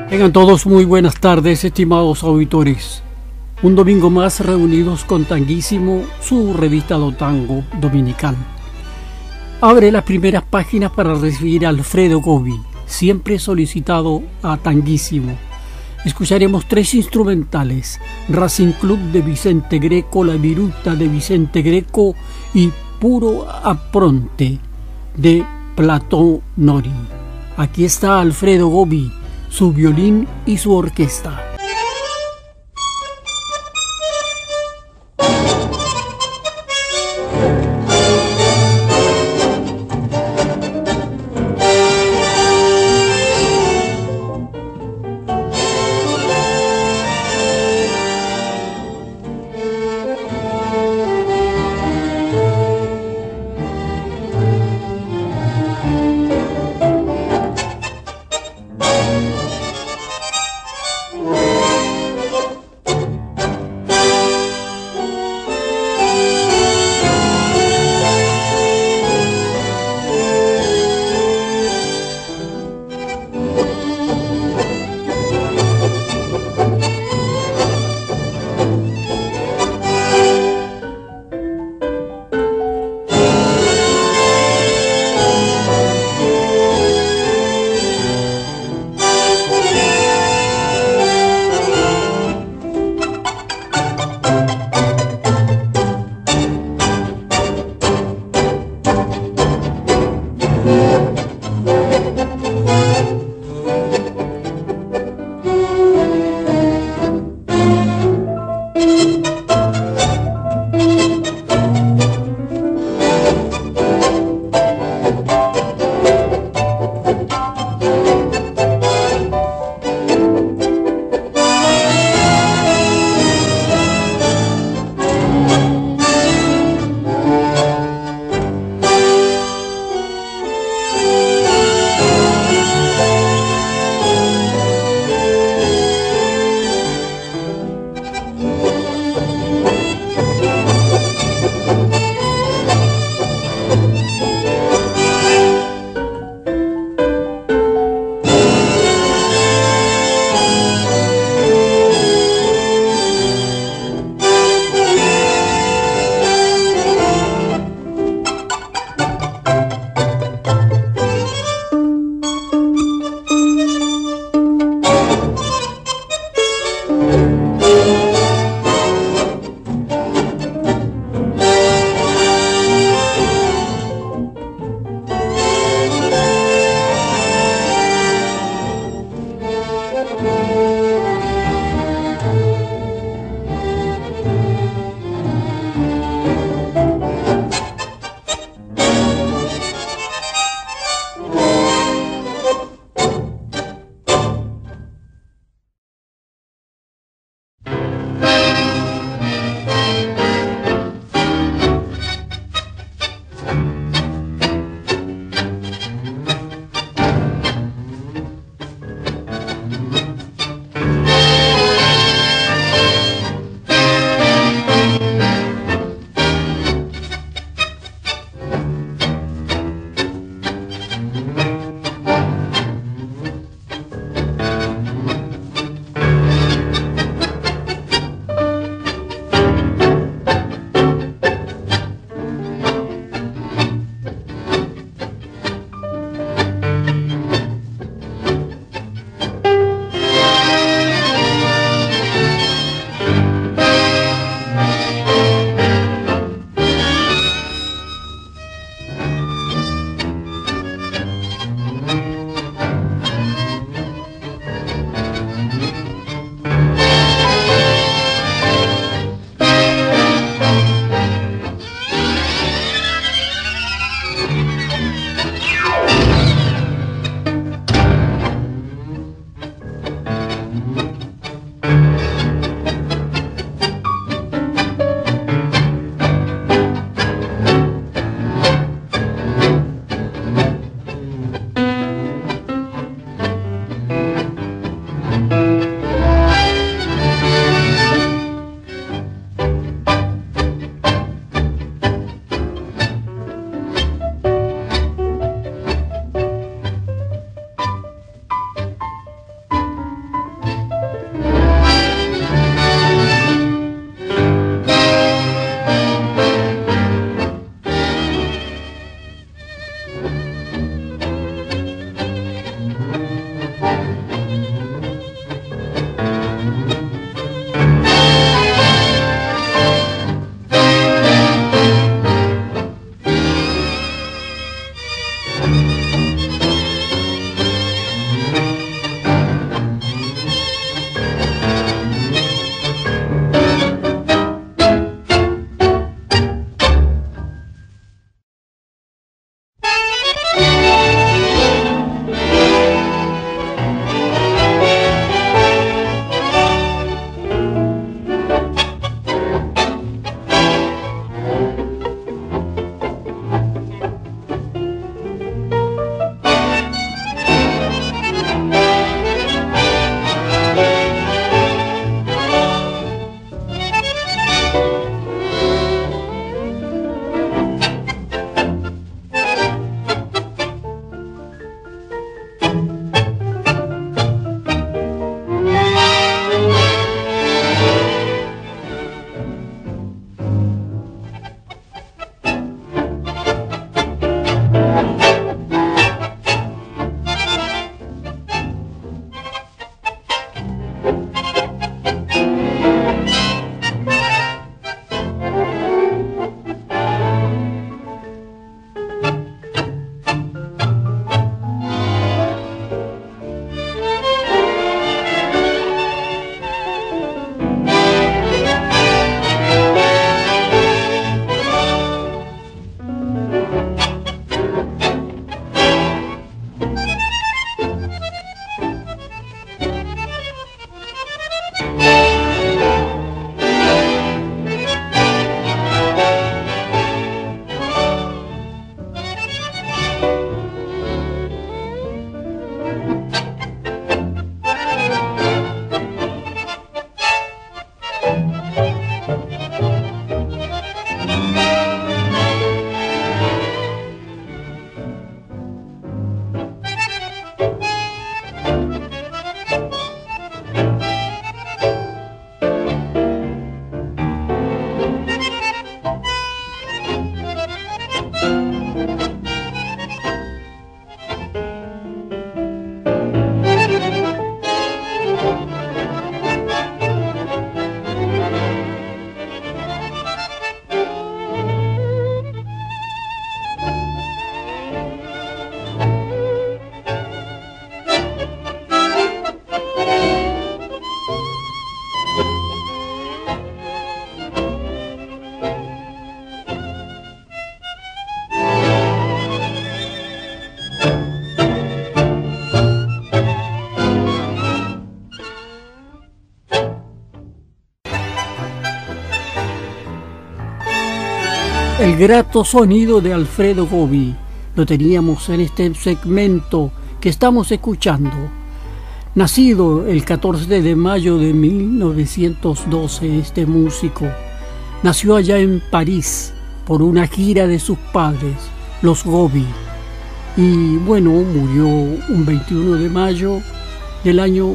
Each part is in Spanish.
Tengan todos muy buenas tardes, estimados auditores. Un domingo más reunidos con Tanguísimo, su revista do tango dominical. Abre las primeras páginas para recibir a Alfredo Gobi, siempre solicitado a Tanguísimo. Escucharemos tres instrumentales: Racing Club de Vicente Greco, La Viruta de Vicente Greco y Puro Apronte de Platón Nori. Aquí está Alfredo Gobi, su violín y su orquesta. grato sonido de Alfredo Gobi lo teníamos en este segmento que estamos escuchando. Nacido el 14 de mayo de 1912, este músico nació allá en París por una gira de sus padres, los Gobi, y bueno, murió un 21 de mayo del año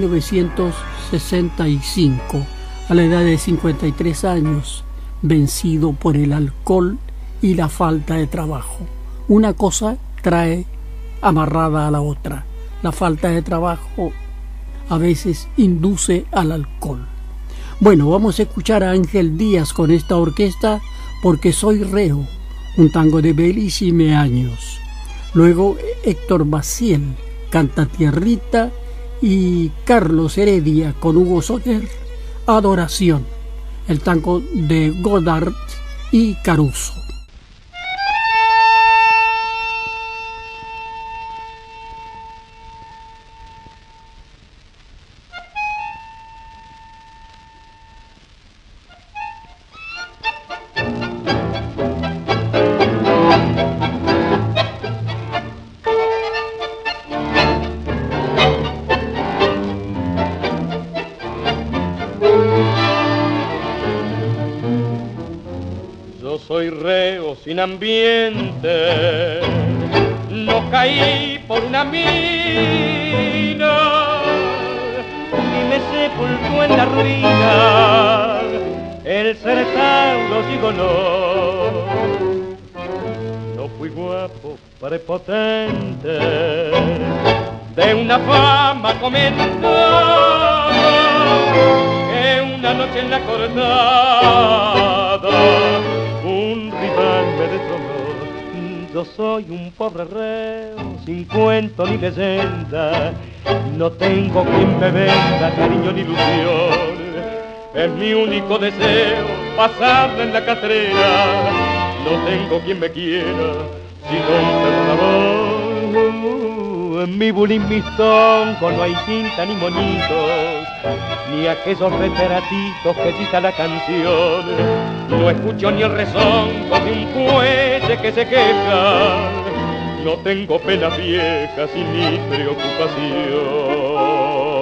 1965, a la edad de 53 años, vencido por el alcohol y la falta de trabajo. Una cosa trae amarrada a la otra. La falta de trabajo a veces induce al alcohol. Bueno, vamos a escuchar a Ángel Díaz con esta orquesta, Porque soy reo, un tango de Belis y Meaños. Luego Héctor Maciel canta Tierrita y Carlos Heredia con Hugo Soler, Adoración, el tango de Godard y Caruso. Soy reo sin ambiente, no caí por una mina, ni me sepultó en la ruina el centauro gigoló. No fui guapo, prepotente, de una fama comentada, que una noche en la cortada un rival me destronó. Yo soy un pobre reo, sin cuento ni leyenda, no tengo quien me venda cariño ni ilusión. Es mi único deseo pasarla en la catrera, no tengo quien me quiera sino un perdonador. En mi bulín mistongo no hay tinta ni monitos, ni aquellos retratitos que cita la canción. No escucho ni el rezongo de un cuelle que se queja, no tengo penas viejas y ni preocupación.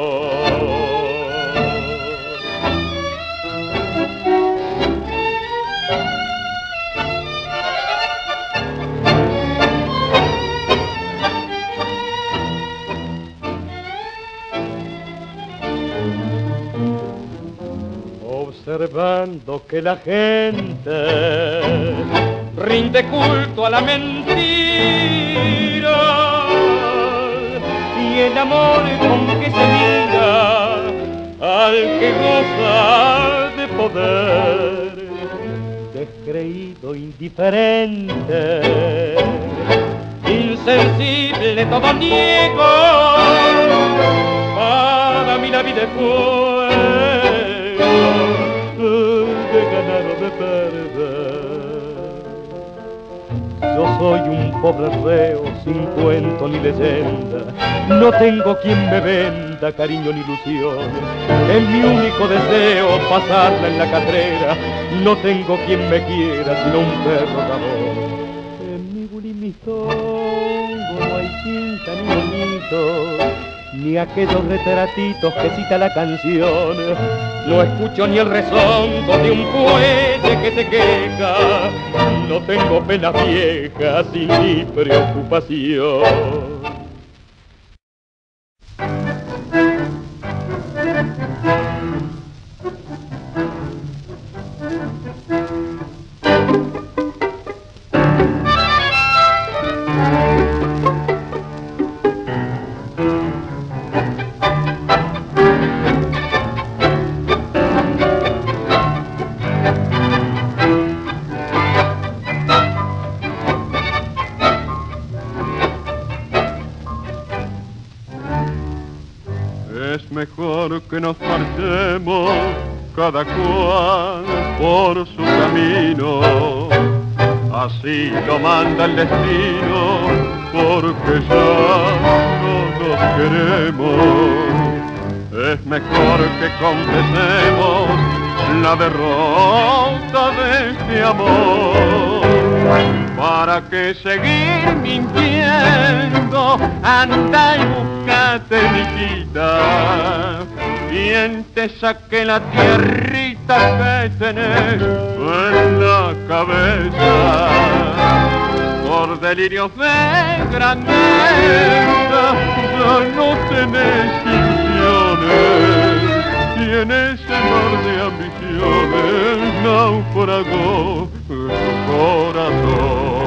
Observando que la gente rinde culto a la mentira y el amor con que se mira al que goza de poder, descreído, indiferente, insensible, todo niego, para mí la vida es fuego de ganar o de perder. Yo soy un pobre reo sin cuento ni leyenda, no tengo quien me venda cariño ni ilusión. Es mi único deseo pasarla en la catrera, no tengo quien me quiera sino un perro rabón. En mi bulimistongo no hay tinta ni bonito, ni aquellos retratitos que cita la canción. No escucho ni el rezongo de un cuelle que se queja, no tengo penas viejas y ni preocupación. Mejor que nos marchemos cada cual por su camino, así lo manda el destino, porque ya no nos queremos. Es mejor que confesemos la derrota de este amor. ¿Para qué seguir mintiendo? Anda y búscate, mijita, quien te saque la tierrita que tenés en la cabeza. Por delirios de grandeza ya no tenés ilusiones, y en ese mar de ambiciones naufragó tu corazón.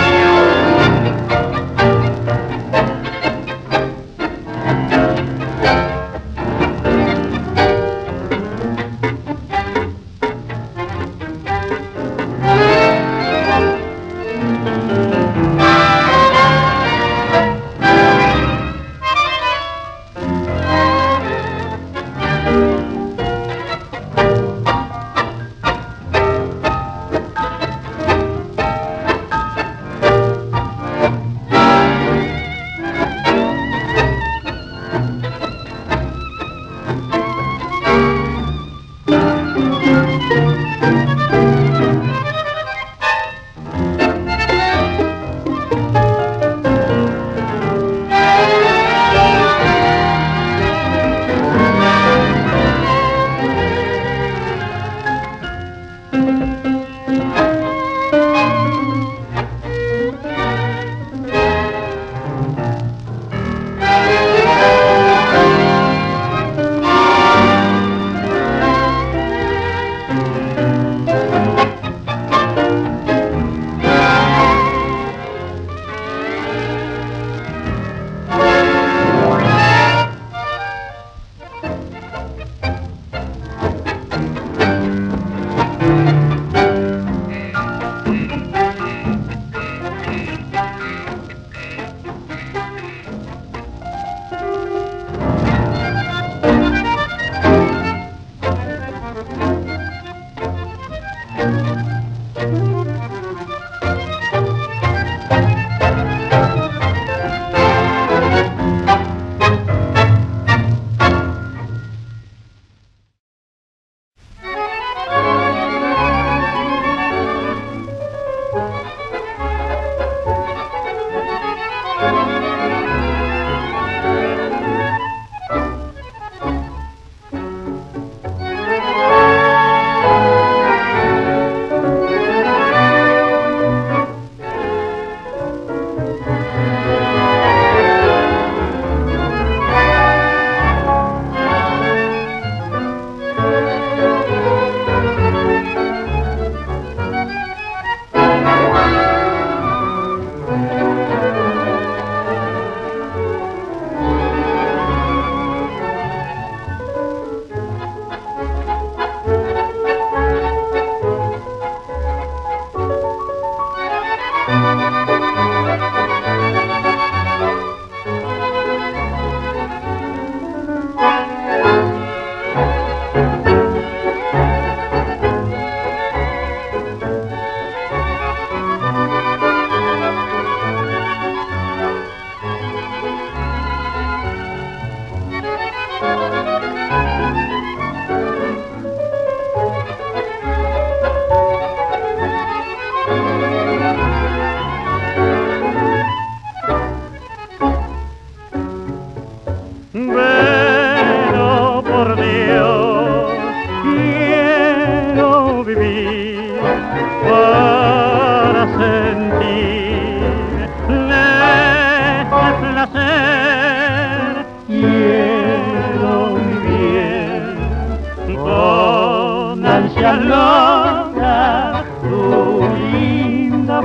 loca, tu linda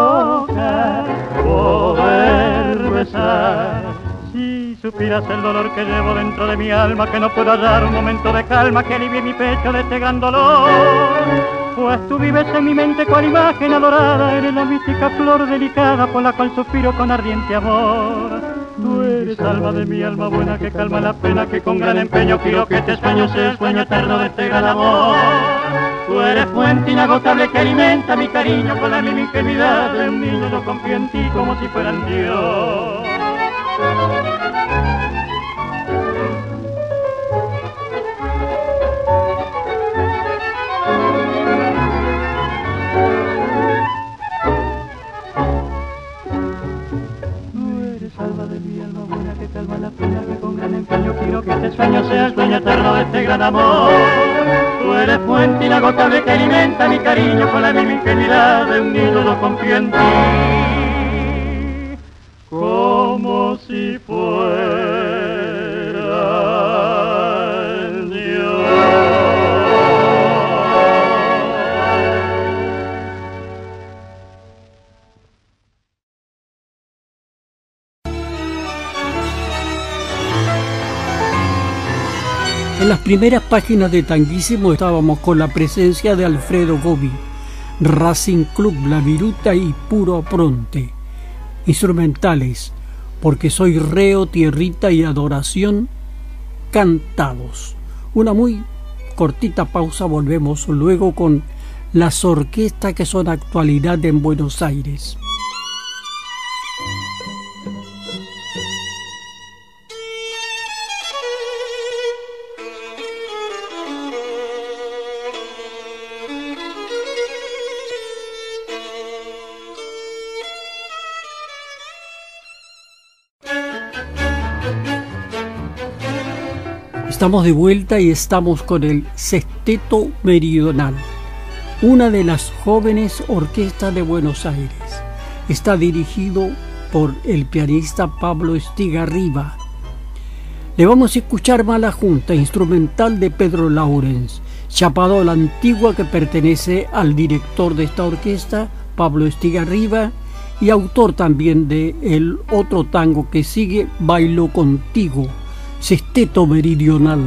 boca, poder besar. Si supieras el dolor que llevo dentro de mi alma, que no puedo hallar un momento de calma que alivie mi pecho de este gran dolor. Pues tú vives en mi mente cual imagen adorada, eres la mística flor delicada por la cual suspiro con ardiente amor. Tú eres alma de mi alma buena que calma la pena, que con gran empeño quiero que este sueño sea el sueño eterno de este gran amor. Tú eres fuente inagotable que alimenta mi cariño con la misma ingenuidad de un niño. Yo confío en ti como si fueran Dios. salva de mi alma buena, que calma la pena, que con gran empeño quiero que este sueño sea el sueño eterno de este gran amor. Tú eres fuente inagotable que alimenta mi cariño con la misma ingenuidad de un niño, yo confío en ti, como si fuera el Dios. En las primeras páginas de Tanguísimo estábamos con la presencia de Alfredo Gobi, Racing Club, La Viruta y Puro Apronte. Instrumentales, Porque soy reo, tierrita y adoración, cantados. Una muy cortita pausa, volvemos luego con las orquestas que son actualidad en Buenos Aires. Estamos de vuelta y estamos con el Sexteto Meridional, una de las jóvenes orquestas de Buenos Aires. Está dirigido por el pianista Pablo Estigarriba. Le vamos a escuchar Mala Junta, instrumental de Pedro Laurens, Chapado a la Antigua, que pertenece al director de esta orquesta, Pablo Estigarriba, y autor también de el otro tango que sigue, Bailo Contigo, Sexteto Meridional.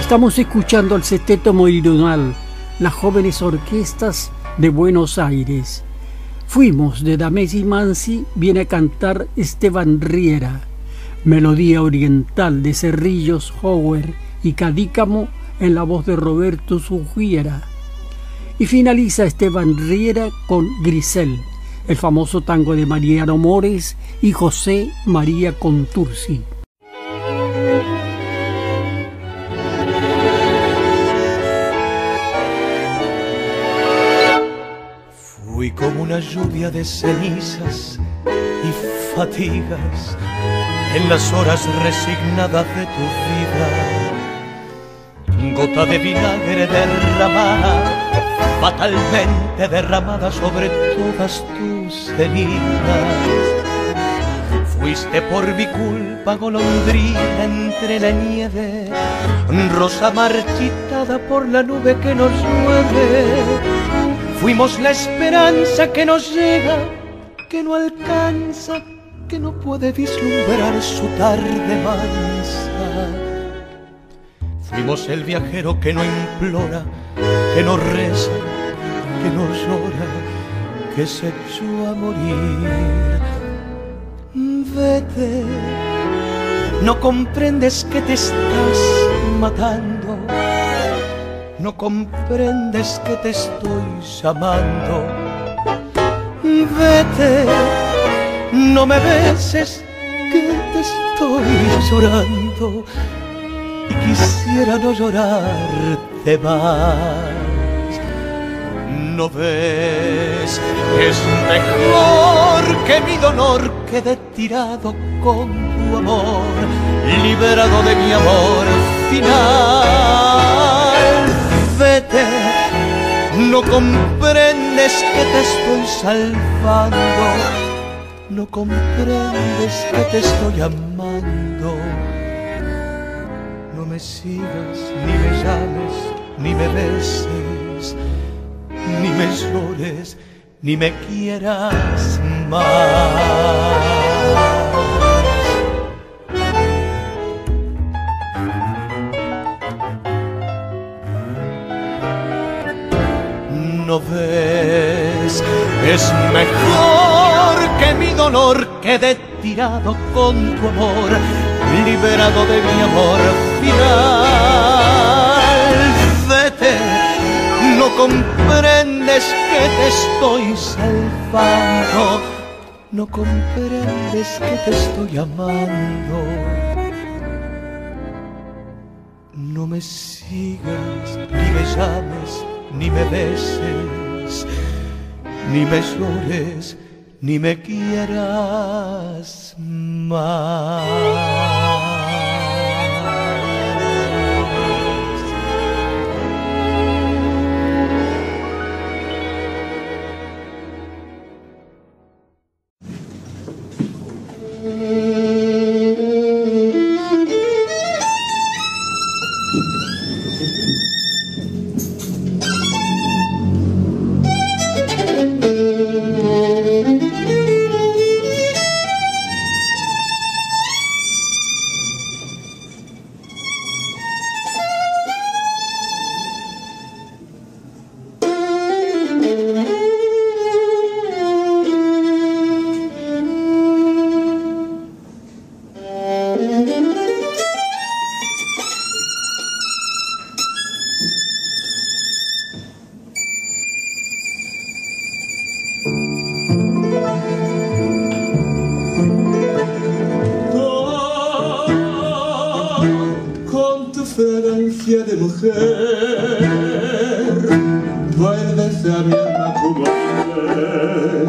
Estamos escuchando al Sexteto Meridional, las jóvenes orquestas de Buenos Aires. Fuimos de Damesi Mansi, viene a cantar Esteban Riera, melodía oriental de Cerrillos, Hauer y Cadícamo en la voz de Roberto Sugiera. Y finaliza Esteban Riera con Grisel, el famoso tango de Mariano Mores y José María Contursi. Fui como una lluvia de cenizas y fatigas en las horas resignadas de tu vida. Gota de vinagre derramada, fatalmente derramada sobre todas tus heridas. Fuiste por mi culpa golondrina entre la nieve, rosa marchitada por la nube que nos llueve. Fuimos la esperanza que nos llega, que no alcanza, que no puede vislumbrar su tarde mansa. Fuimos el viajero que no implora, que no reza, que no llora, que se echó a morir. Vete, no comprendes que te estás matando, no comprendes que te estoy llamando. Vete, no me beses, que te estoy llorando y quisiera no llorarte más. ¿No ves? Es mejor que mi dolor quede tirado con tu amor, liberado de mi amor final. Vete, no comprendes que te estoy salvando, no comprendes que te estoy amando. No me sigas, ni me llames, ni me beses, ni me llores, ni me quieras más. ¿No ves? Es mejor que mi dolor quede tirado con tu amor, liberado de mi amor final. Vete, no comprendes que te estoy salvando, no comprendes que te estoy amando. No me sigas, ni me llames, ni me beses, ni me llores, ni me quieras más. Fragancia de mujer, vuelves a mi alma como ayer.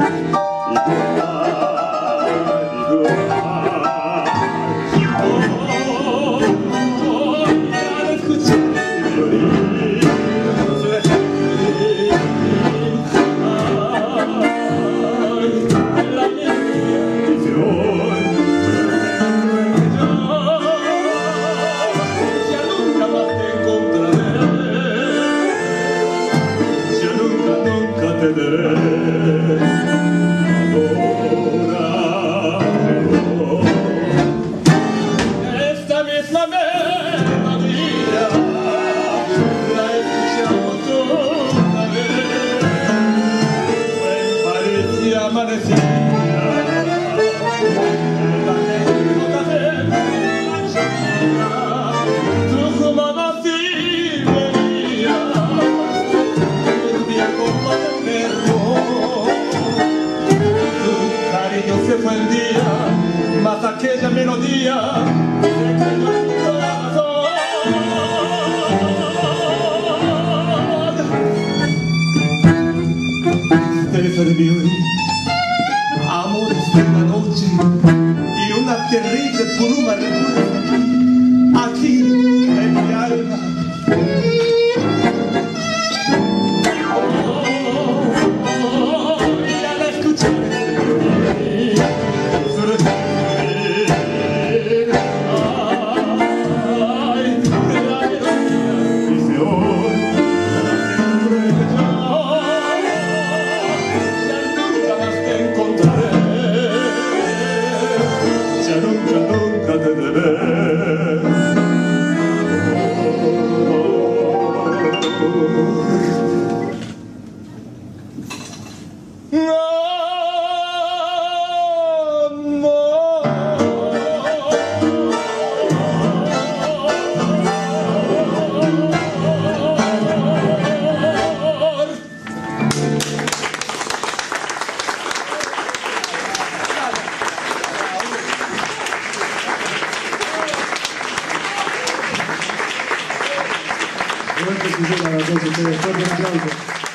Al escuchar mi violín, la bendición. Esta misma melodía Roberto Sillena, a todos ustedes. Fuerte un aplauso.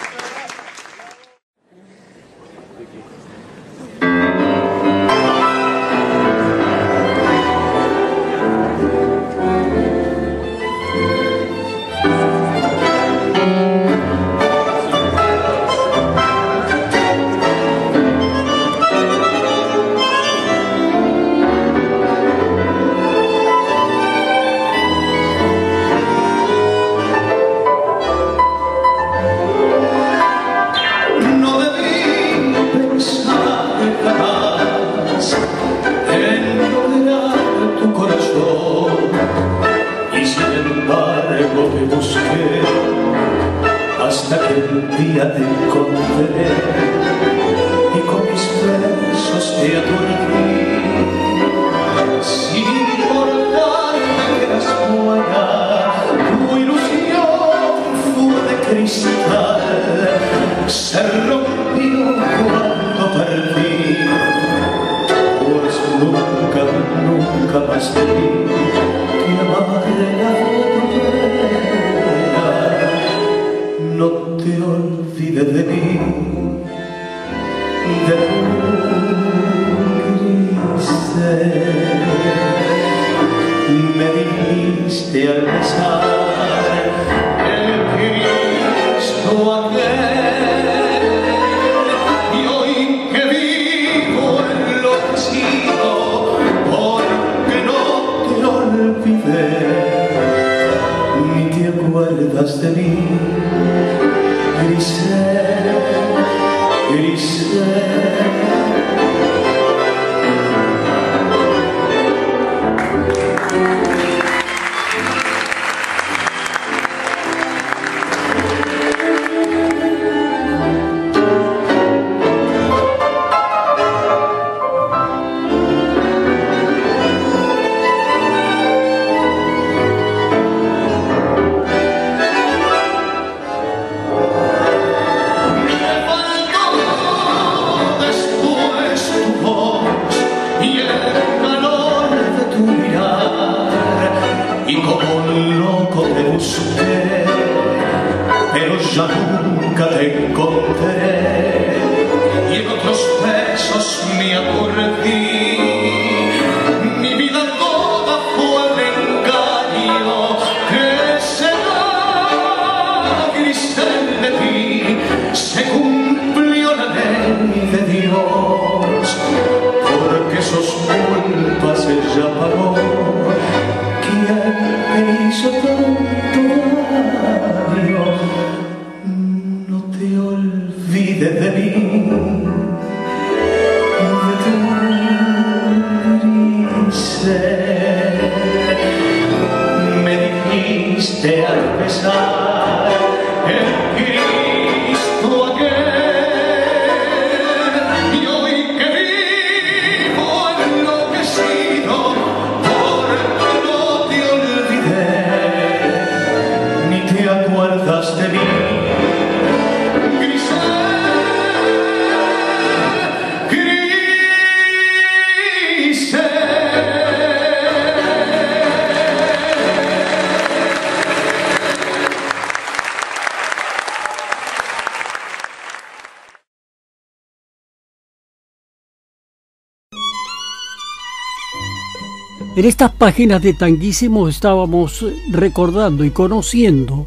En estas páginas de Tanguísimo estábamos recordando y conociendo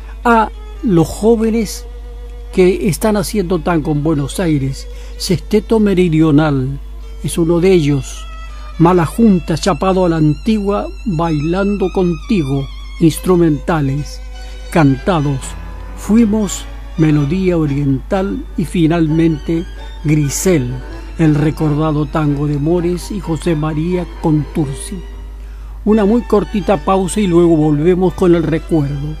a los jóvenes que están haciendo tango en Buenos Aires. Sexteto Meridional es uno de ellos. Mala Junta, Chapado a la Antigua, Bailando Contigo, instrumentales, cantados. Fuimos, Melodía Oriental y finalmente Grisel, el recordado tango de Mores y José María Contursi. Una muy cortita pausa y luego volvemos con el recuerdo.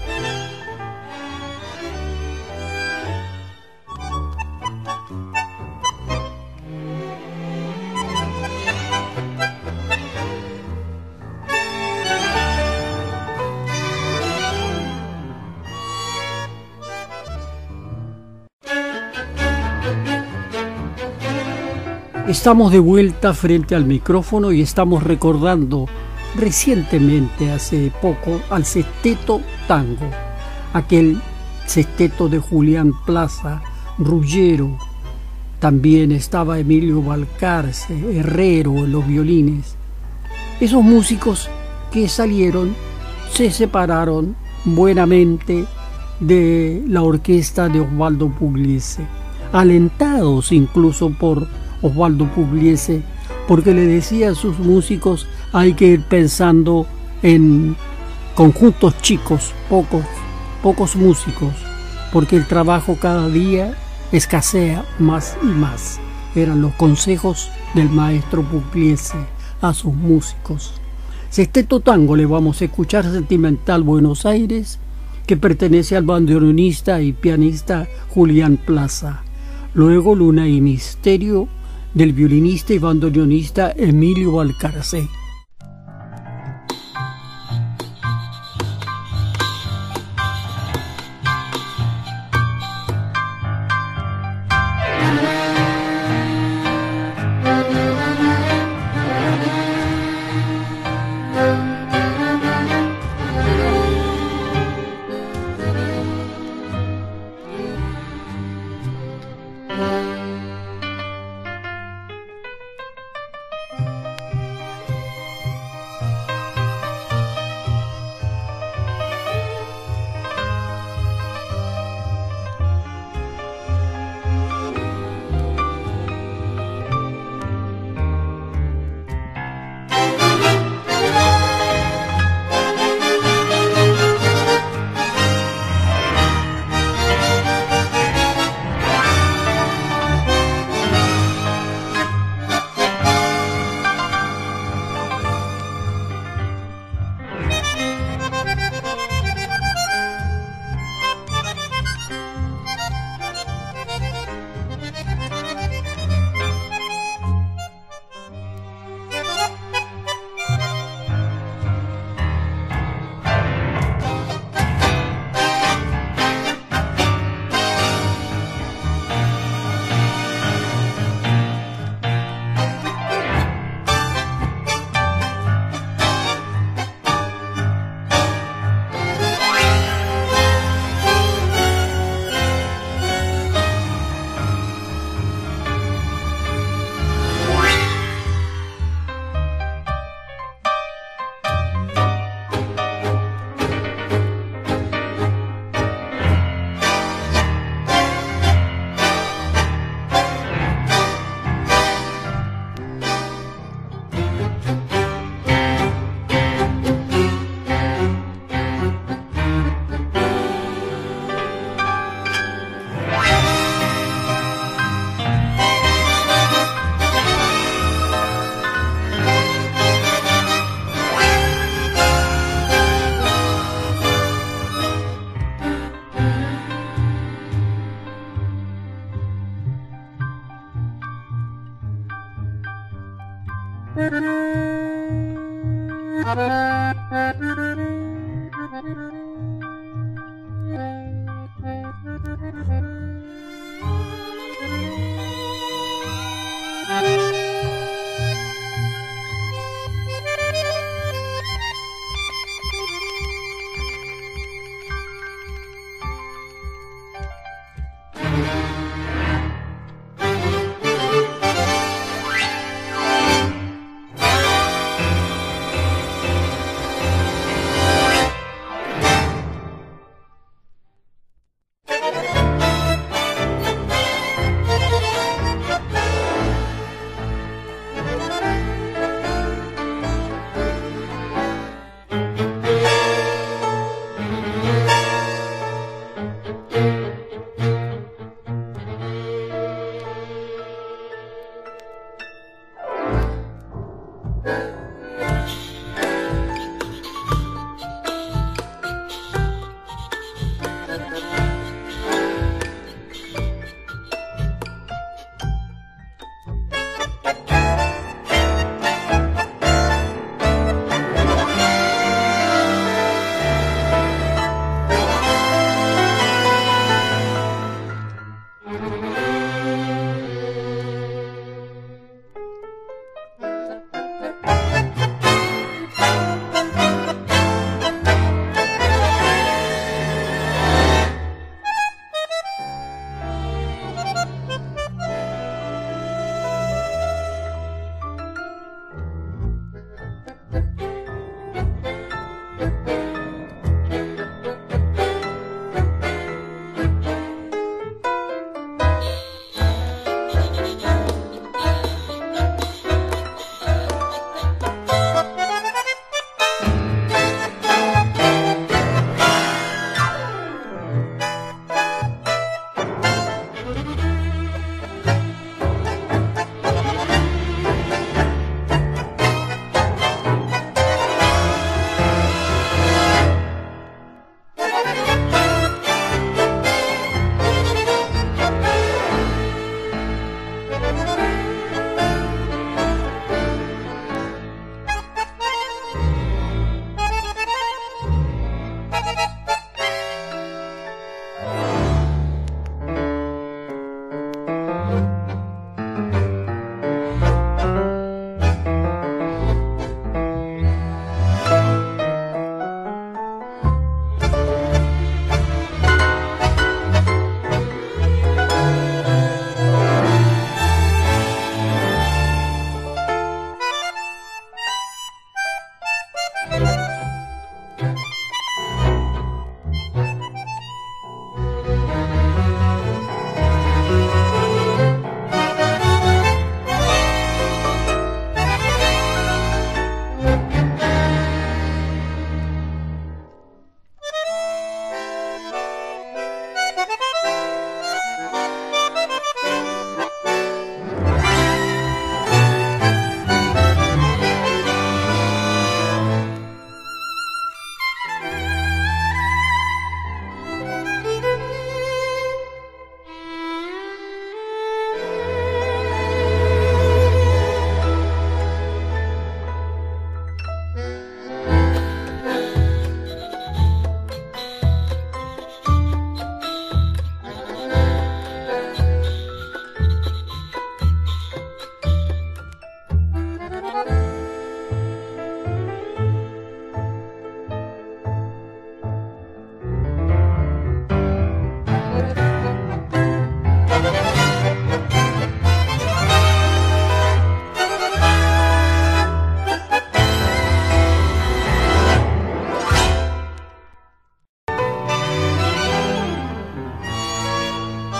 Estamos de vuelta frente al micrófono y estamos recordando recientemente, hace poco, al Sexteto Tango, aquel sexteto de Julián Plaza, Ruggiero, también estaba Emilio Balcarce, Herrero en los violines. Esos músicos que salieron se separaron buenamente de la orquesta de Osvaldo Pugliese, alentados incluso por Osvaldo Pugliese, porque le decía a sus músicos: hay que ir pensando en conjuntos chicos, pocos músicos, porque el trabajo cada día escasea más y más. Eran los consejos del maestro Pugliese a sus músicos. Sexteto Tango le vamos a escuchar, Sentimental Buenos Aires, que pertenece al bandoneonista y pianista Julián Plaza. Luego Luna y Misterio, del violinista y bandoneonista Emilio Balcarce.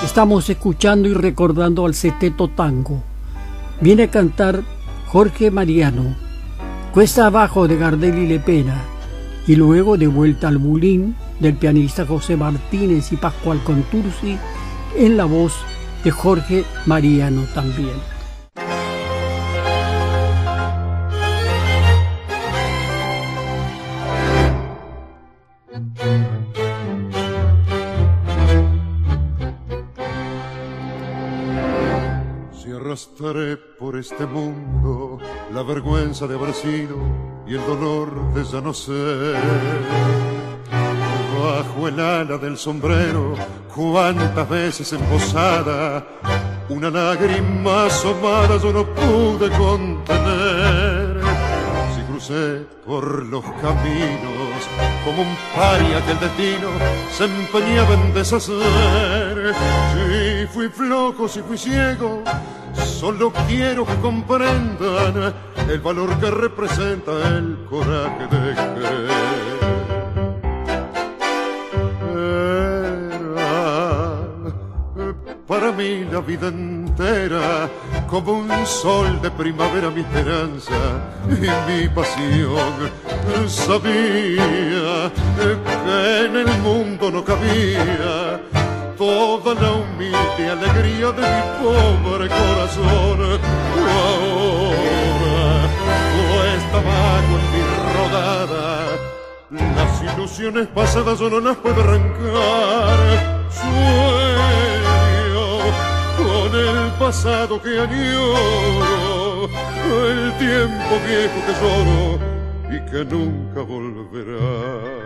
Estamos escuchando y recordando al Seteto Tango. Viene a cantar Jorge Mariano, Cuesta Abajo de Gardel y Lepena, y luego De Vuelta al Bulín del pianista José Martínez y Pascual Contursi, en la voz de Jorge Mariano también. Si arrastraré por este mundo la vergüenza de haber sido y el dolor de ya no ser, bajo el ala del sombrero, cuántas veces embosada, una lágrima asomada yo no pude contener. Si crucé por los caminos como un paria que el destino se empeñaba en deshacer, si fui flojo, si fui ciego, solo quiero que comprendan el valor que representa el coraje de querer. Para mí la vida entera como un sol de primavera mi esperanza y mi pasión. Sabía que en el mundo no cabía toda la humilde alegría de mi pobre corazón. Ahora cuesta abajo en mi rodada, las ilusiones pasadas yo no las puedo arrancar. Con el pasado que añoro, el tiempo viejo que lloro y que nunca volverá.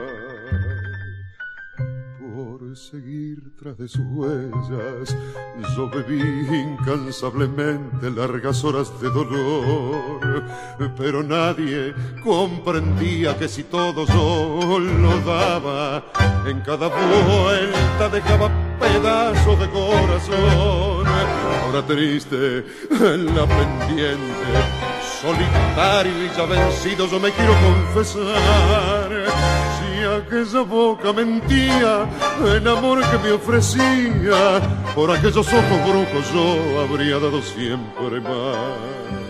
Por seguir tras de sus huellas, yo bebí incansablemente largas horas de dolor, pero nadie comprendía que si todo yo lo daba, en cada vuelta dejaba pedazos de corazón. Ahora triste en la pendiente, solitario y ya vencido, yo me quiero confesar. Si aquella boca mentía el amor que me ofrecía, por aquellos ojos brujos yo habría dado siempre más.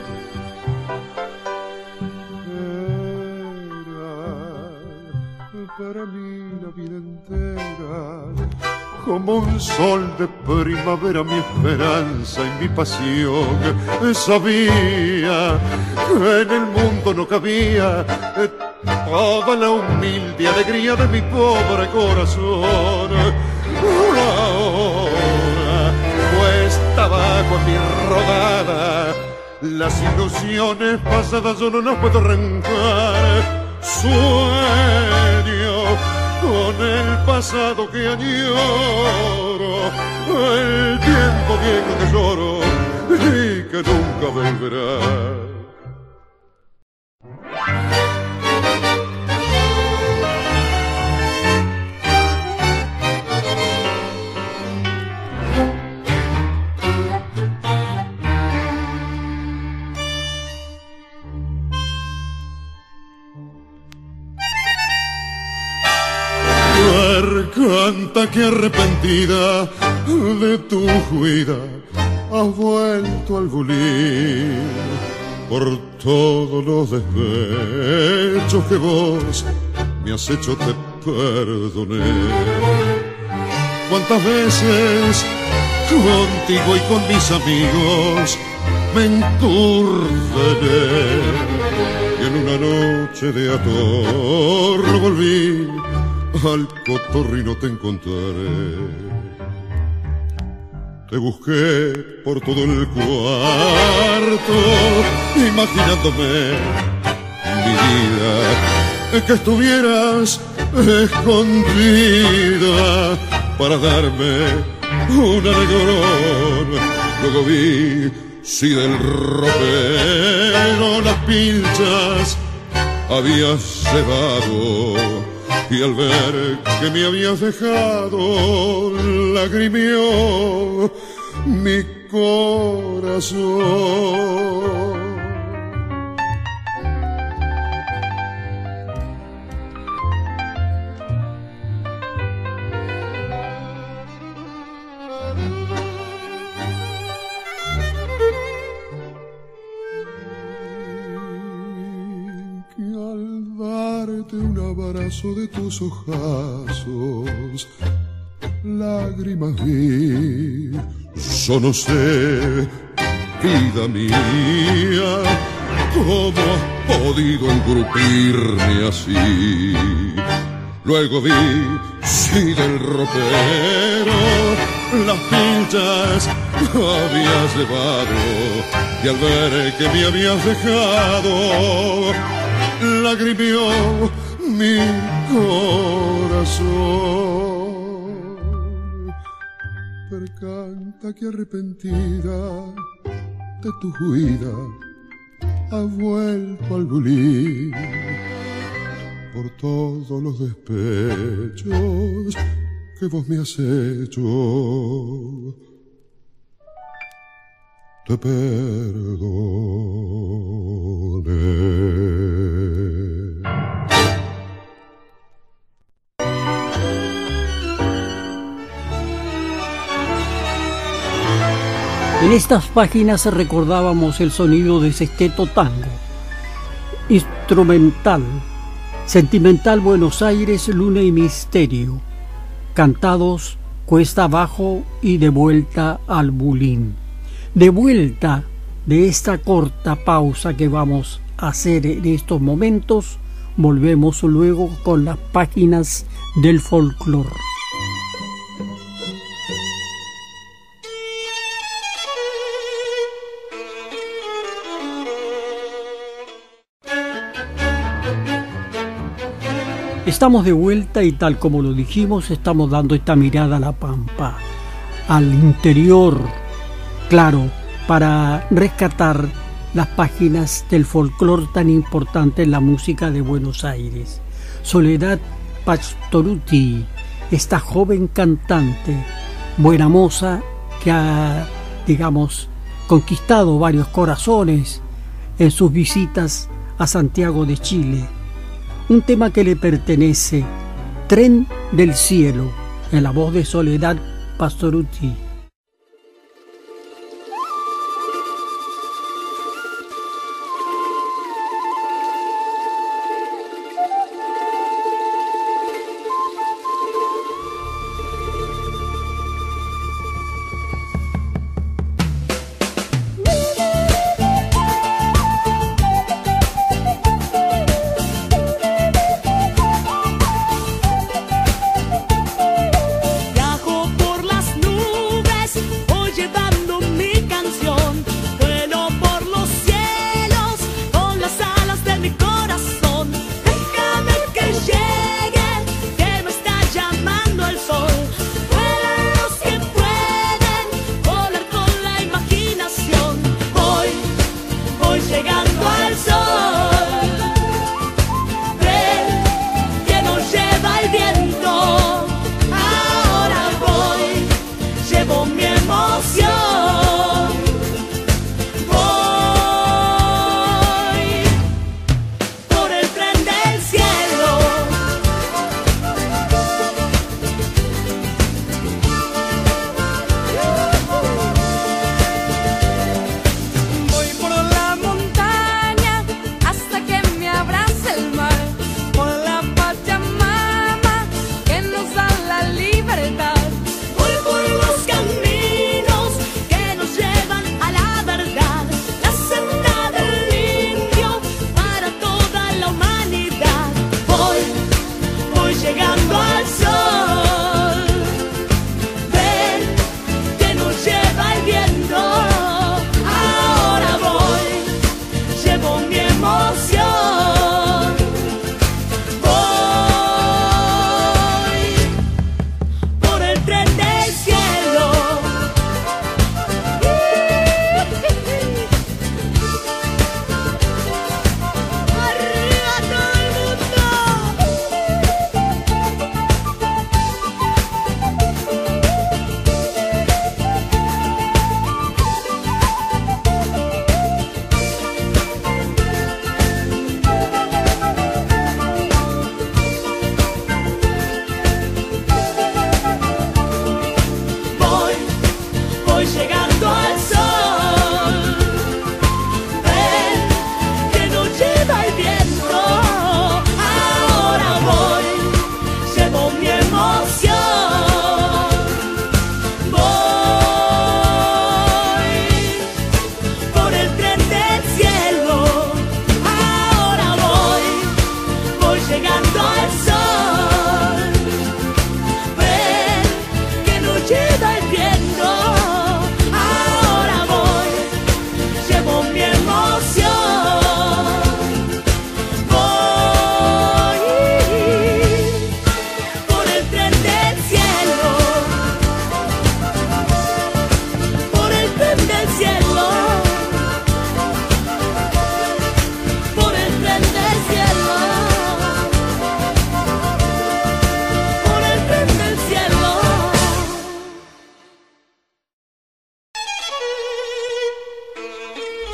Era para mí la vida entera como un sol de primavera mi esperanza y mi pasión. Sabía que en el mundo no cabía toda la humilde alegría de mi pobre corazón. Ahora cuesta abajo en mi rodada, las ilusiones pasadas yo no las puedo arrancar. Sueño con el pasado que añoro, el tiempo viejo que lloro y que nunca volverá. Canta que arrepentida de tu huida has vuelto al bulín por todos los despechos que vos me has hecho te perdoné. Cuántas veces contigo y con mis amigos me enturdené y en una noche de ator volví al cotorrino te encontraré. Te busqué por todo el cuarto, imaginándome mi vida, que estuvieras escondida para darme un alegrón. Luego vi si del ropero las pilchas habías cebado, y al ver que me habías dejado, lagrimió mi corazón. paso de tus ojazos, lágrimas vi. Yo no sé, vida mía, cómo has podido engrupirme así. Luego vi, sí, del ropero las pinchas habías llevado, y al ver que me habías dejado, lagrimió mi corazón. Percanta que arrepentida de tu huida ha vuelto al bulín por todos los despechos que vos me has hecho. Te perdoné. En estas páginas recordábamos el sonido de Sexteto Tango, instrumental, Sentimental Buenos Aires, Luna y Misterio, cantados cuesta abajo y de vuelta al Bulín. De vuelta de esta corta pausa que vamos a hacer en estos momentos, volvemos luego con las páginas del folclore. Estamos de vuelta y tal como lo dijimos, estamos dando esta mirada a la pampa, al interior, claro, para rescatar las páginas del folclore tan importante en la música de Buenos Aires. Soledad Pastorutti, esta joven cantante, buena moza, que ha, digamos, conquistado varios corazones en sus visitas a Santiago de Chile. Un tema que le pertenece, Tren del Cielo, en la voz de Soledad Pastorutti. Viajo por las nubes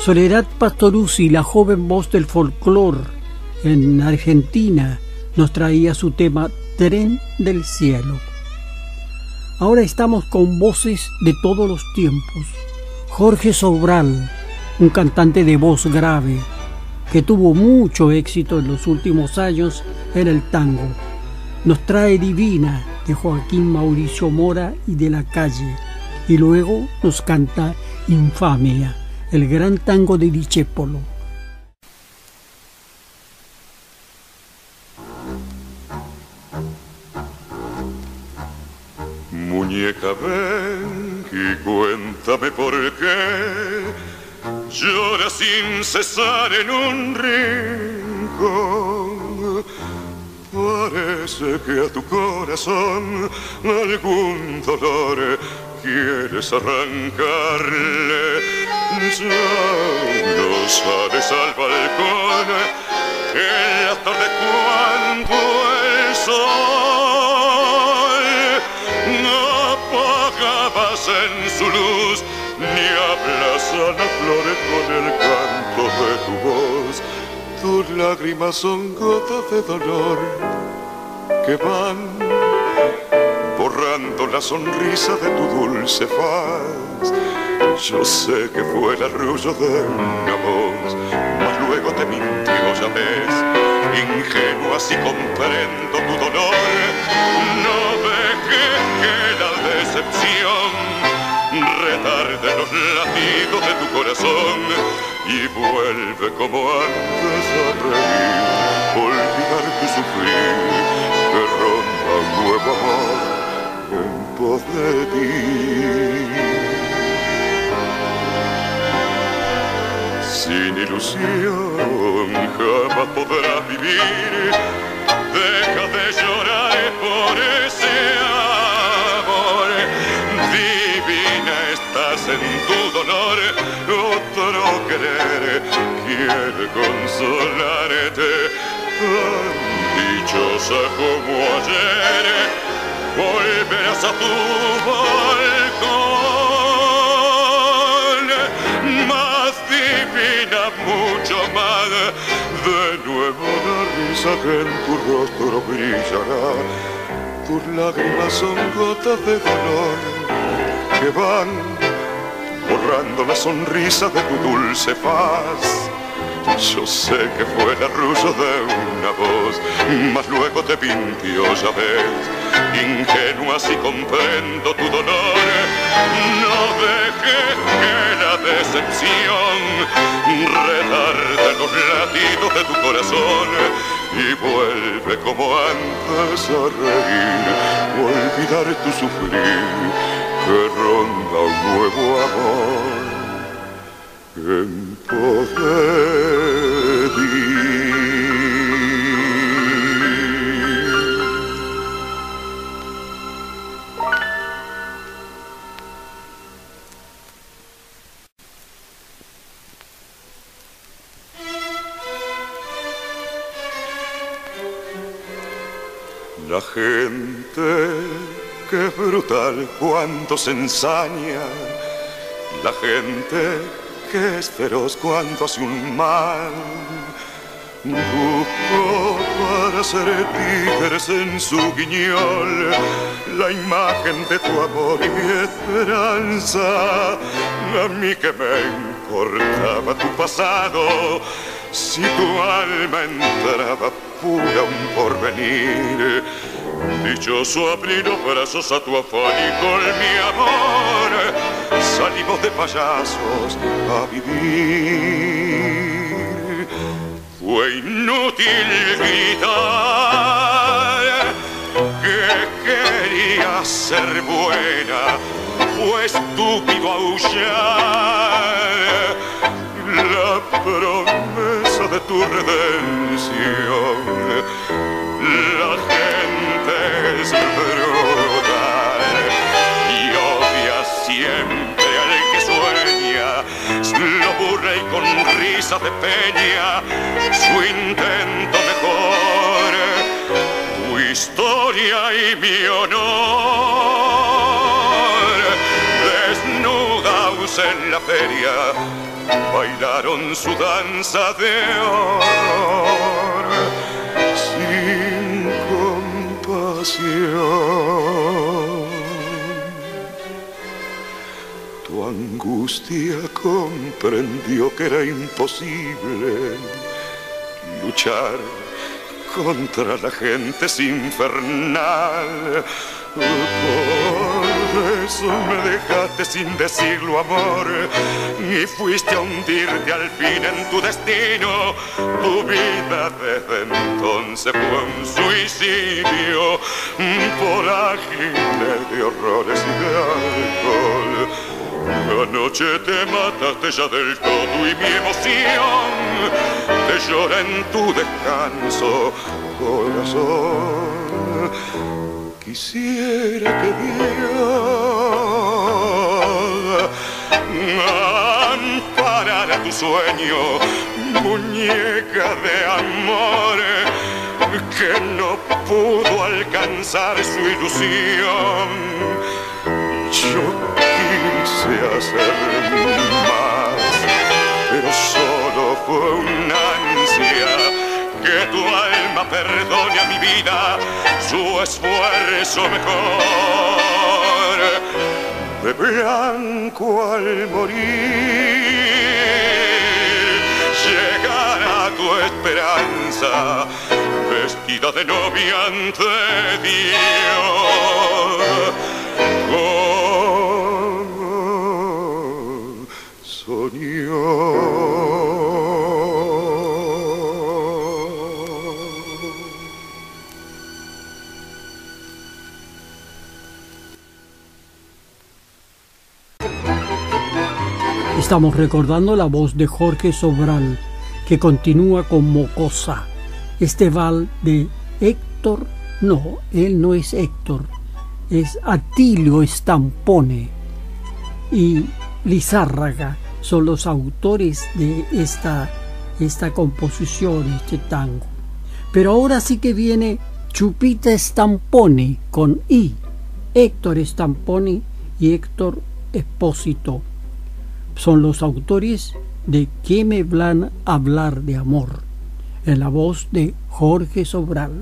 Soledad Pastoruzzi, la joven voz del folclore en Argentina, nos traía su tema Tren del Cielo. Ahora estamos con voces de todos los tiempos. Jorge Sobral, un cantante de voz grave que tuvo mucho éxito en los últimos años en el tango, nos trae Divina de Joaquín Mauricio Mora y de la Calle, y luego nos canta Infamia, el gran tango de Discépolo. Muñeca, ven y cuéntame por qué lloras sin cesar en un rincón. Parece que a tu corazón algún dolor quieres arrancarle. Ya no sales al balcón en la tarde cuando el sol no apagabas en su luz, ni hablas a la flor con el canto de tu voz. Tus lágrimas son gotas de dolor que van borrando la sonrisa de tu dulce faz. Yo sé que fue el arrullo de una voz, mas luego te mintió, ya ves. Ingenua, si comprendo tu dolor, no dejes que la decepción retarde los latidos de tu corazón y vuelve como antes a reír, olvidar tu sufrir, que ronda un nuevo amor en pos de ti. Sin ilusión jamás podrás vivir, deja de llorar por ese amor. Divina estás en tu dolor, otro querer quiere consolarte. Tan dichosa como ayer, volverás a tu balcón, más divina, mucho más. De nuevo la risa que en tu rostro brillará. Tus lágrimas son gotas de dolor que van borrando la sonrisa de tu dulce faz. Yo sé que fue el arrullo de una voz, mas luego te mintió, ya ves. Ingenua, si comprendo tu dolor, no dejes que la decepción retarde los latidos de tu corazón y vuelve como antes a reír, olvidar tu sufrir, que ronda un nuevo amor en pos de ti. La gente, que brutal cuando se ensaña. La gente que es feroz cuando hace un mal. Busco para ser tigres en su guiñol la imagen de tu amor y mi esperanza. A mí que me importaba tu pasado, si tu alma entraba pura un porvenir. Dichoso abrí los brazos a tu afán y con mi amor salimos de payasos a vivir. Fue inútil gritar que quería ser buena, fue estúpido aullar la promesa de tu redención. La gente es brutal y odia siempre al que sueña, lo burla y con risa de peña su intento mejor. Tu historia y mi honor, desnudaos en la feria, bailaron su danza de horror sin compasión. Tu angustia comprendió que era imposible luchar contra la gente infernal. Por eso me dejaste sin decirlo, amor, y fuiste a hundirte al fin en tu destino. Tu vida desde entonces fue un suicidio, vorágine de horrores y de alcohol. Anoche te mataste ya del todo y mi emoción te llora en tu descanso, corazón. Quisiera que Dios amparara tu sueño, muñeca de amor, que no pudo alcanzar su ilusión. Yo quise hacer más, pero solo fue una ansia. Que tu alma perdone a mi vida su esfuerzo mejor. De blanco al morir llegará tu esperanza, vestida de novia ante Dios. Como soñó. Estamos recordando la voz de Jorge Sobral, que continúa con Mocosa. Este vals de Héctor, no, él no es Héctor, es Atilio Stampone y Lizárraga, son los autores de esta composición, este tango. Pero ahora sí que viene Chupita Stampone con I, Héctor Stampone y Héctor Espósito. Son los autores de ¿Qué me van a hablar de amor?, en la voz de Jorge Sobral.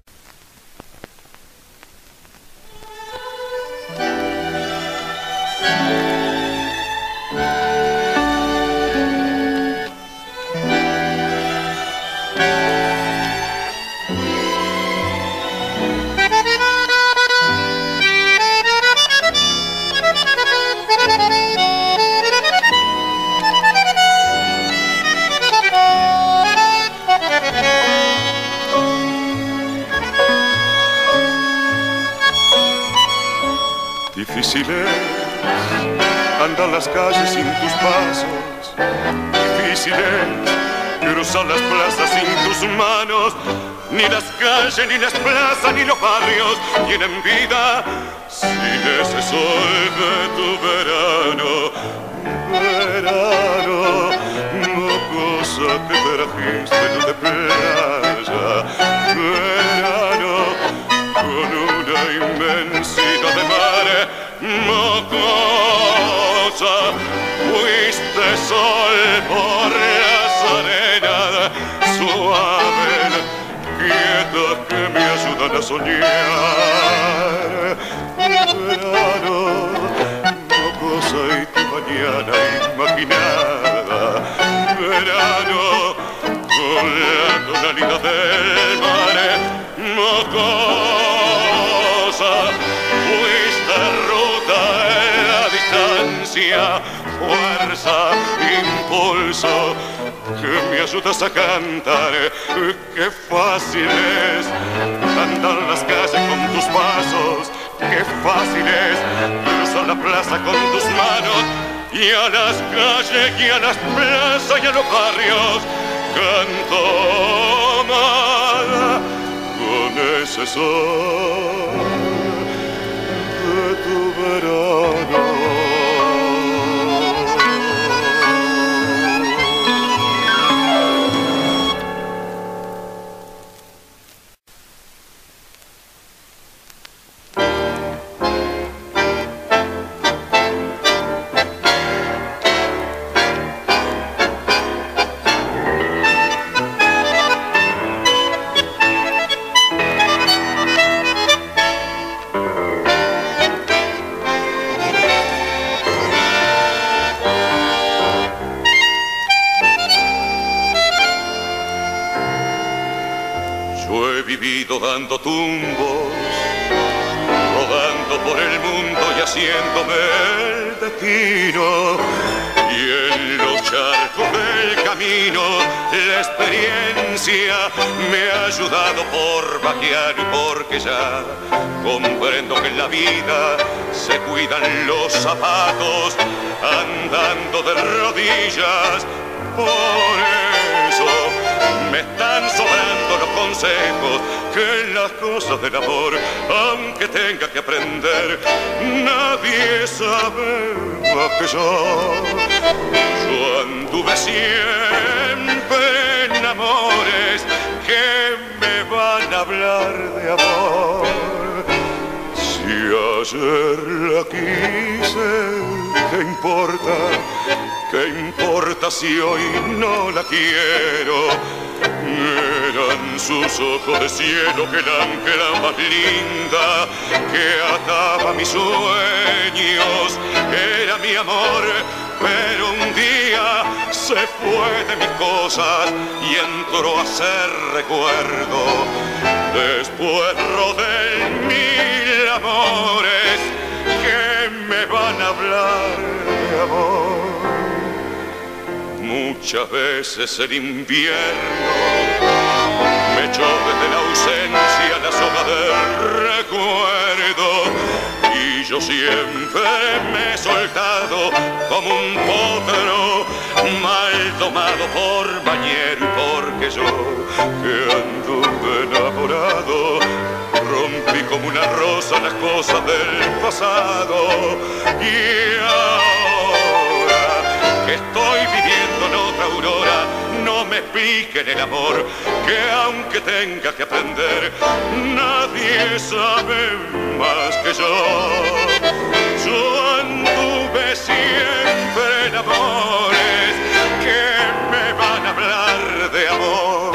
Difícil es andar las calles sin tus pasos, difícil es cruzar las plazas sin tus manos. Ni las calles, ni las plazas, ni los barrios tienen vida sin ese sol de tu verano. Verano, mocosa que trajiste de playa. Verano, con una inmensidad de mar. Mocosa, fuiste sol por las arenas suaves, quietas que me ayudan a soñar. Verano, mocosa y tu mañana imaginada. Verano, con la tonalidad del mar. Mocosa, fuiste ruta en la distancia, fuerza, impulso, que me ayudas a cantar. Qué fácil es andar las calles con tus pasos, qué fácil es cruzar la plaza con tus manos, y a las calles y a las plazas y a los barrios canto más con ese sol de tu verano. dando tumbos, rodando por el mundo y haciéndome el destino. Y en los charcos del camino la experiencia me ha ayudado por vaquear y porque ya comprendo que en la vida se cuidan los zapatos andando de rodillas. Por eso me están sobrando los consejos que en las cosas del amor, aunque tenga que aprender, nadie sabe más que yo. Yo anduve siempre en amores que me van a hablar de amor. Si ayer la quise, ¿qué importa? ¿Qué importa si hoy no la quiero? Eran sus ojos de cielo que la ángela más linda que ataba mis sueños. Era mi amor, pero un día se fue de mis cosas y entró a ser recuerdo. Después rodé mil amores que me van a hablar de amor. Muchas veces el invierno me echó desde la ausencia la soga del recuerdo, y yo siempre me he soltado como un potro mal domado por bañero, y porque yo que anduve enamorado rompí como una rosa las cosas del pasado. Y ahora que estoy viviendo en otra aurora, no me expliquen el amor, que aunque tenga que aprender, nadie sabe más que yo. Yo anduve siempre en amores que me van a hablar de amor.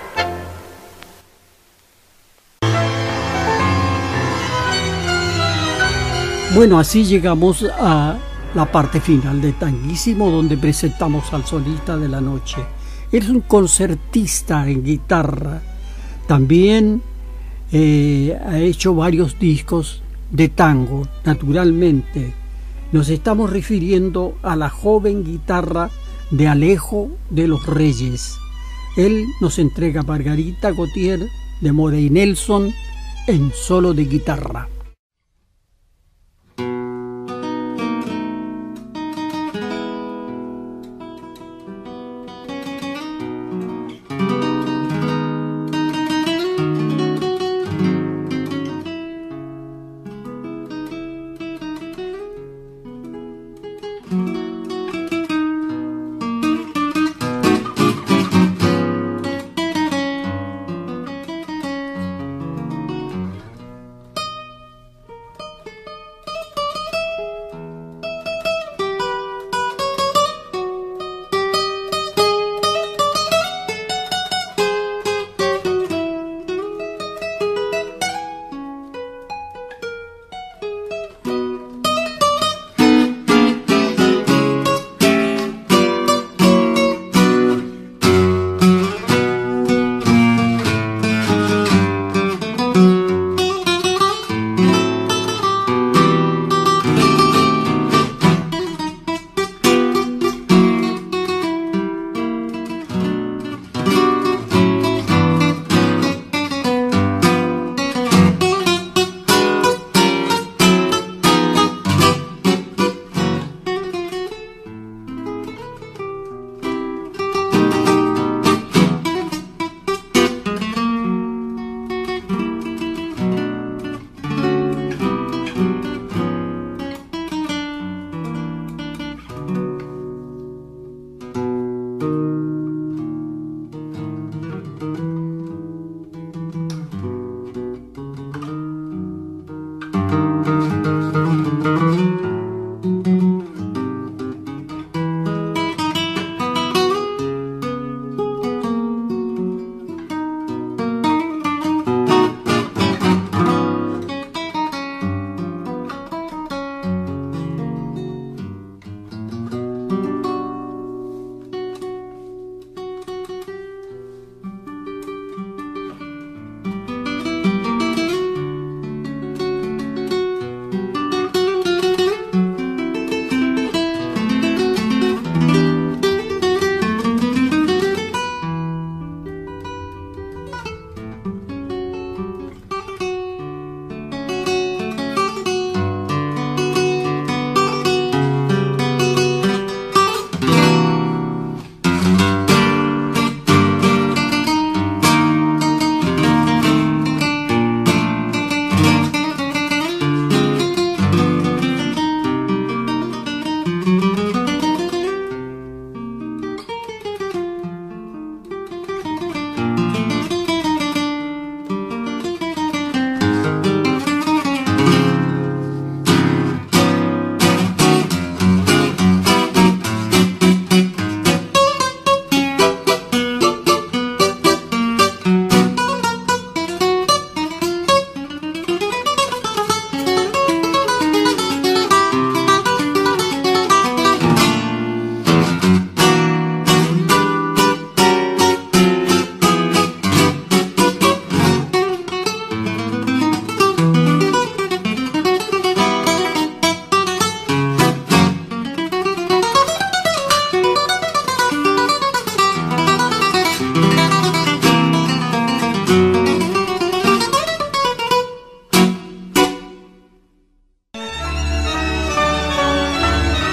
Bueno, así llegamos a la parte final de Tanguísimo, donde presentamos al solista de la noche. Él es un concertista en guitarra. También ha hecho varios discos de tango. Naturalmente, nos estamos refiriendo a la joven guitarra de Alejo de los Reyes. Él nos entrega Margarita Gautier de Morey Nelson en solo de guitarra.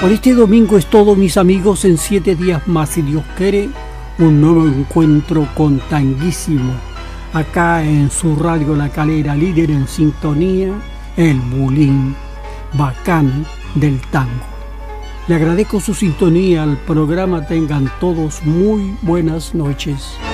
Por este domingo es todo, mis amigos. En 7 días más, si Dios quiere, un nuevo encuentro con Tanguísimo. Acá en su radio La Calera, líder en sintonía, el bulín bacán del tango. Le agradezco su sintonía al programa. Tengan todos muy buenas noches.